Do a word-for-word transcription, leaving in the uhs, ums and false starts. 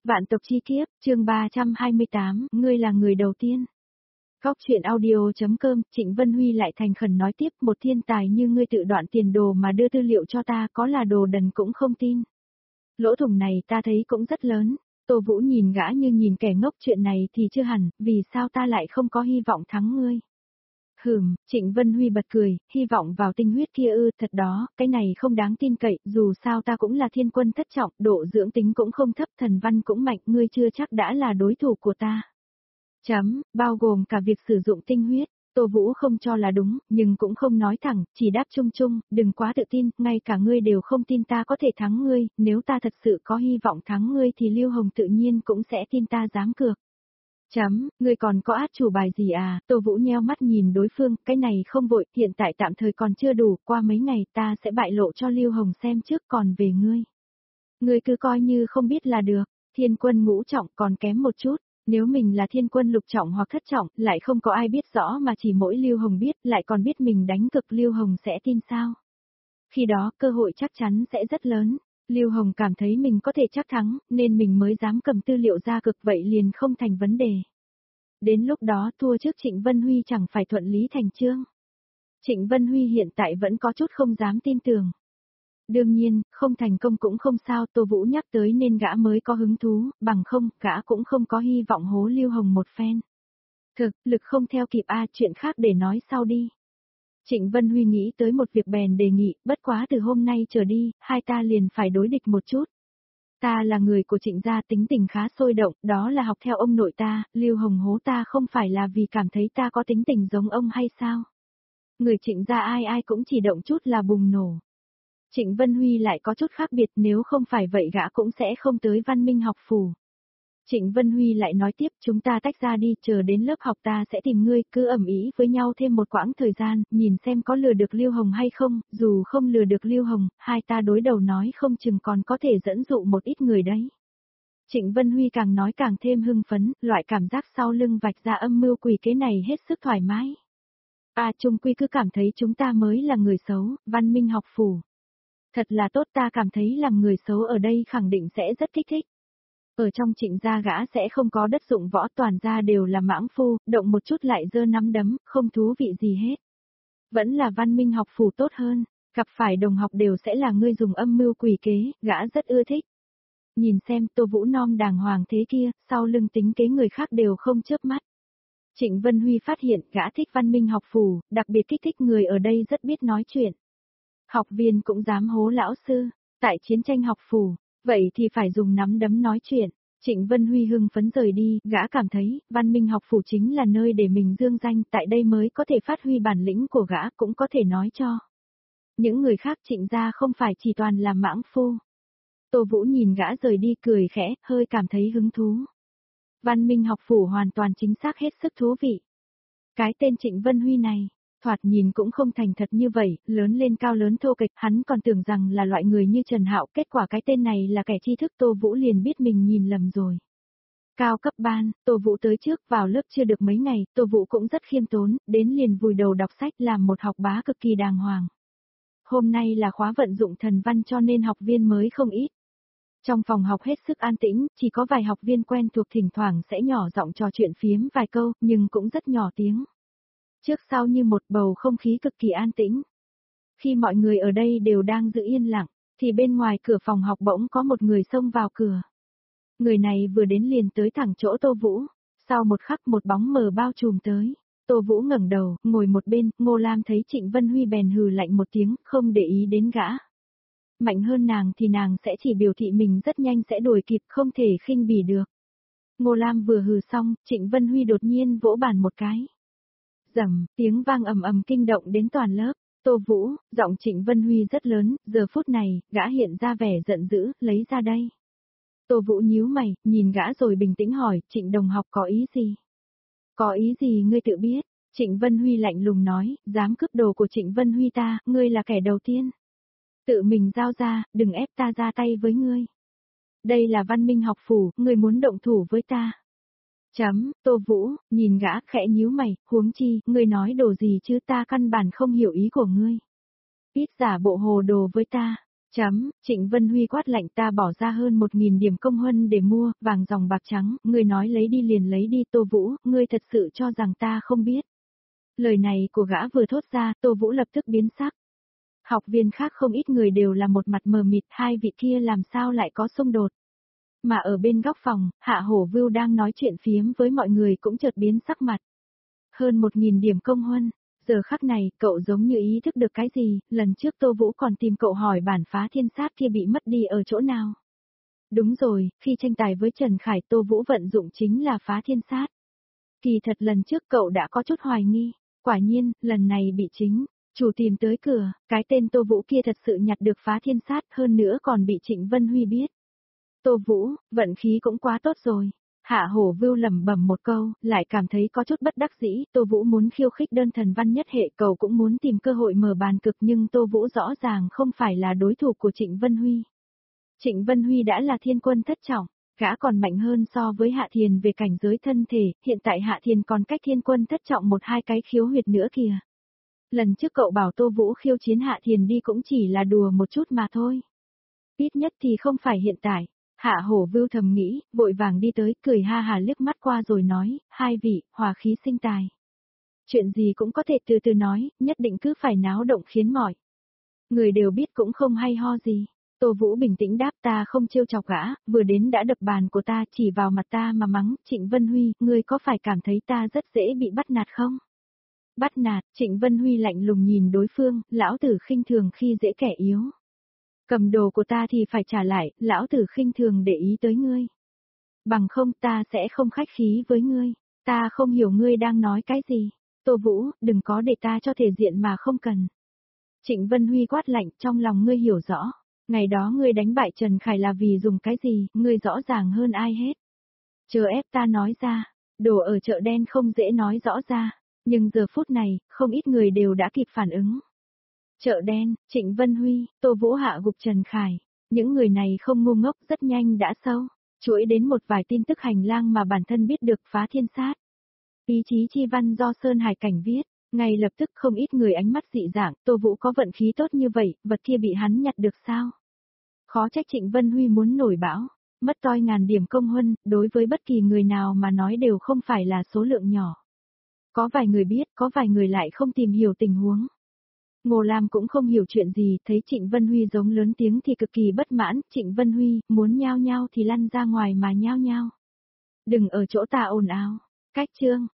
Vạn tộc chi kiếp, chương ba trăm hai mươi tám, ngươi là người đầu tiên. Góc truyện audio.com, Trịnh Vân Huy lại thành khẩn nói tiếp, một thiên tài như ngươi tự đoạn tiền đồ mà đưa tư liệu cho ta, có là đồ đần cũng không tin. Lỗ thủng này ta thấy cũng rất lớn. Tô Vũ nhìn gã như nhìn kẻ ngốc, chuyện này thì chưa hẳn, vì sao ta lại không có hy vọng thắng ngươi. Hừm, Trịnh Vân Huy bật cười, hy vọng vào tinh huyết kia ư, thật đó, cái này không đáng tin cậy, dù sao ta cũng là thiên quân thất trọng, độ dưỡng tính cũng không thấp, thần văn cũng mạnh, ngươi chưa chắc đã là đối thủ của ta. Chấm, bao gồm cả việc sử dụng tinh huyết. Tô Vũ không cho là đúng, nhưng cũng không nói thẳng, chỉ đáp chung chung, đừng quá tự tin, ngay cả ngươi đều không tin ta có thể thắng ngươi, nếu ta thật sự có hy vọng thắng ngươi thì Lưu Hồng tự nhiên cũng sẽ tin ta dám cược. Chấm, ngươi còn có át chủ bài gì à? Tô Vũ nheo mắt nhìn đối phương, cái này không vội, hiện tại tạm thời còn chưa đủ, qua mấy ngày ta sẽ bại lộ cho Lưu Hồng xem trước, còn về ngươi. Ngươi cứ coi như không biết là được, thiên quân ngũ trọng còn kém một chút, nếu mình là thiên quân lục trọng hoặc thất trọng, lại không có ai biết rõ mà chỉ mỗi Lưu Hồng biết, lại còn biết mình đánh cực, Lưu Hồng sẽ tin sao? Khi đó, cơ hội chắc chắn sẽ rất lớn. Lưu Hồng cảm thấy mình có thể chắc thắng, nên mình mới dám cầm tư liệu ra cực, vậy liền không thành vấn đề. Đến lúc đó thua trước Trịnh Vân Huy chẳng phải thuận lý thành chương. Trịnh Vân Huy hiện tại vẫn có chút không dám tin tưởng. Đương nhiên, không thành công cũng không sao, Tô Vũ nhắc tới nên gã mới có hứng thú, bằng không, gã cũng không có hy vọng hố Lưu Hồng một phen. Thực, lực không theo kịp a, chuyện khác để nói sau đi. Trịnh Vân Huy nghĩ tới một việc bèn đề nghị, bất quá từ hôm nay trở đi, hai ta liền phải đối địch một chút. Ta là người của Trịnh gia, tính tình khá sôi động, đó là học theo ông nội ta, Lưu Hồng hố ta không phải là vì cảm thấy ta có tính tình giống ông hay sao? Người Trịnh gia ai ai cũng chỉ động chút là bùng nổ. Trịnh Vân Huy lại có chút khác biệt, nếu không phải vậy gã cũng sẽ không tới Văn Minh học phủ. Trịnh Vân Huy lại nói tiếp, chúng ta tách ra đi, chờ đến lớp học ta sẽ tìm ngươi, cứ ầm ĩ với nhau thêm một quãng thời gian, nhìn xem có lừa được Lưu Hồng hay không, dù không lừa được Lưu Hồng, hai ta đối đầu nói không chừng còn có thể dẫn dụ một ít người đấy. Trịnh Vân Huy càng nói càng thêm hưng phấn, loại cảm giác sau lưng vạch ra âm mưu quỷ kế này hết sức thoải mái. À, chung quy cứ cảm thấy chúng ta mới là người xấu, Văn Minh học phủ. Thật là tốt, ta cảm thấy làm người xấu ở đây khẳng định sẽ rất kích thích. Ở trong Trịnh gia gã sẽ không có đất dụng võ, toàn gia đều là mãng phu, động một chút lại giơ nắm đấm, không thú vị gì hết. Vẫn là Văn Minh học phủ tốt hơn, gặp phải đồng học đều sẽ là ngươi dùng âm mưu quỷ kế, gã rất ưa thích. Nhìn xem, Tô Vũ non đàng hoàng thế kia, sau lưng tính kế người khác đều không chớp mắt. Trịnh Vân Huy phát hiện gã thích Văn Minh học phủ, đặc biệt kích thích người ở đây rất biết nói chuyện. Học viên cũng dám hố lão sư, tại chiến tranh học phủ, vậy thì phải dùng nắm đấm nói chuyện. Trịnh Vân Huy hưng phấn rời đi, gã cảm thấy, Văn Minh học phủ chính là nơi để mình dương danh, tại đây mới có thể phát huy bản lĩnh của gã, cũng có thể nói cho những người khác Trịnh gia không phải chỉ toàn là mãng phu. Tô Vũ nhìn gã rời đi cười khẽ, hơi cảm thấy hứng thú. Văn Minh học phủ hoàn toàn chính xác hết sức thú vị. Cái tên Trịnh Vân Huy này, thoạt nhìn cũng không thành thật như vậy, lớn lên cao lớn thô kệch, hắn còn tưởng rằng là loại người như Trần Hạo, kết quả cái tên này là kẻ tri thức, Tô Vũ liền biết mình nhìn lầm rồi. Cao cấp ban, Tô Vũ tới trước, vào lớp chưa được mấy ngày, Tô Vũ cũng rất khiêm tốn, đến liền vùi đầu đọc sách, làm một học bá cực kỳ đàng hoàng. Hôm nay là khóa vận dụng thần văn cho nên học viên mới không ít. Trong phòng học hết sức an tĩnh, chỉ có vài học viên quen thuộc thỉnh thoảng sẽ nhỏ giọng trò chuyện phiếm vài câu, nhưng cũng rất nhỏ tiếng. Trước sau như một bầu không khí cực kỳ an tĩnh. Khi mọi người ở đây đều đang giữ yên lặng, thì bên ngoài cửa phòng học bỗng có một người xông vào cửa. Người này vừa đến liền tới thẳng chỗ Tô Vũ, sau một khắc một bóng mờ bao trùm tới. Tô Vũ ngẩng đầu, ngồi một bên, Ngô Lam thấy Trịnh Vân Huy bèn hừ lạnh một tiếng, không để ý đến gã. Mạnh hơn nàng thì nàng sẽ chỉ biểu thị mình rất nhanh sẽ đuổi kịp, không thể khinh bỉ được. Ngô Lam vừa hừ xong, Trịnh Vân Huy đột nhiên vỗ bàn một cái. Rầm, tiếng vang ầm ầm kinh động đến toàn lớp. Tô Vũ, giọng Trịnh Vân Huy rất lớn, giờ phút này, gã hiện ra vẻ giận dữ, lấy ra đây. Tô Vũ nhíu mày, nhìn gã rồi bình tĩnh hỏi, Trịnh đồng học có ý gì? Có ý gì ngươi tự biết? Trịnh Vân Huy lạnh lùng nói, dám cướp đồ của Trịnh Vân Huy ta, ngươi là kẻ đầu tiên. Tự mình giao ra, đừng ép ta ra tay với ngươi. Đây là Văn Minh học phủ, ngươi muốn động thủ với ta. Chấm, Tô Vũ, nhìn gã khẽ nhíu mày, huống chi, ngươi nói đồ gì chứ, ta căn bản không hiểu ý của ngươi. Ít giả bộ hồ đồ với ta, Chấm, Trịnh Vân Huy quát lạnh ta bỏ ra hơn một nghìn điểm công huân để mua, vàng dòng bạc trắng, ngươi nói lấy đi liền lấy đi Tô Vũ, ngươi thật sự cho rằng ta không biết. Lời này của gã vừa thốt ra, Tô Vũ lập tức biến sắc. Học viên khác không ít người đều là một mặt mờ mịt, hai vị kia làm sao lại có xung đột. Mà ở bên góc phòng, Hạ Hổ Vưu đang nói chuyện phiếm với mọi người cũng chợt biến sắc mặt. Hơn một nghìn điểm công huân, giờ khắc này, cậu giống như ý thức được cái gì, lần trước Tô Vũ còn tìm cậu hỏi bản phá thiên sát kia bị mất đi ở chỗ nào. Đúng rồi, khi tranh tài với Trần Khải Tô Vũ vận dụng chính là phá thiên sát. Kỳ thật lần trước cậu đã có chút hoài nghi, quả nhiên, lần này bị chính. Chủ tìm tới cửa, cái tên Tô Vũ kia thật sự nhặt được phá thiên sát hơn nữa còn bị Trịnh Vân Huy biết. Tô Vũ, vận khí cũng quá tốt rồi. Hạ Hổ Vưu lẩm bẩm một câu, lại cảm thấy có chút bất đắc dĩ, Tô Vũ muốn khiêu khích đơn thần văn nhất hệ, cậu cũng muốn tìm cơ hội mở bàn cực nhưng Tô Vũ rõ ràng không phải là đối thủ của Trịnh Vân Huy. Trịnh Vân Huy đã là thiên quân thất trọng, gã còn mạnh hơn so với Hạ Thiền về cảnh giới thân thể, hiện tại Hạ Thiền còn cách thiên quân thất trọng một hai cái khiếu huyệt nữa kìa. Lần trước cậu bảo Tô Vũ khiêu chiến Hạ Thiền đi cũng chỉ là đùa một chút mà thôi. Ít nhất thì không phải hiện tại. Hạ Hổ Vưu thầm nghĩ, vội vàng đi tới, cười ha hà liếc mắt qua rồi nói, hai vị, hòa khí sinh tài. Chuyện gì cũng có thể từ từ nói, nhất định cứ phải náo động khiến mọi người đều biết cũng không hay ho gì. Tô Vũ bình tĩnh đáp ta không trêu chọc gã, vừa đến đã đập bàn của ta chỉ vào mặt ta mà mắng, Trịnh Vân Huy, ngươi có phải cảm thấy ta rất dễ bị bắt nạt không? Bắt nạt, Trịnh Vân Huy lạnh lùng nhìn đối phương, lão tử khinh thường khi dễ kẻ yếu. Cầm đồ của ta thì phải trả lại, lão tử khinh thường để ý tới ngươi. Bằng không ta sẽ không khách khí với ngươi, ta không hiểu ngươi đang nói cái gì. Tô Vũ, đừng có để ta cho thể diện mà không cần. Trịnh Vân Huy quát lạnh, trong lòng ngươi hiểu rõ. Ngày đó ngươi đánh bại Trần Khải là vì dùng cái gì, ngươi rõ ràng hơn ai hết. Chờ ép ta nói ra, đồ ở chợ đen không dễ nói rõ ra. Nhưng giờ phút này, không ít người đều đã kịp phản ứng. Chợ đen, Trịnh Vân Huy, Tô Vũ hạ gục Trần Khải. Những người này không ngu ngốc rất nhanh đã sâu. Chuỗi đến một vài tin tức hành lang mà bản thân biết được phá thiên sát. Ý chí chi văn do Sơn Hải Cảnh viết. Ngay lập tức không ít người ánh mắt dị dạng, Tô Vũ có vận khí tốt như vậy, vật kia bị hắn nhặt được sao? Khó trách Trịnh Vân Huy muốn nổi bão. Mất toi ngàn điểm công huân, đối với bất kỳ người nào mà nói đều không phải là số lượng nhỏ. Có vài người biết, có vài người lại không tìm hiểu tình huống. Ngô Lam cũng không hiểu chuyện gì, thấy Trịnh Vân Huy giống lớn tiếng thì cực kỳ bất mãn, Trịnh Vân Huy, muốn nhao nhao thì lăn ra ngoài mà nhao nhao. Đừng ở chỗ ta ồn ào. Cách chương.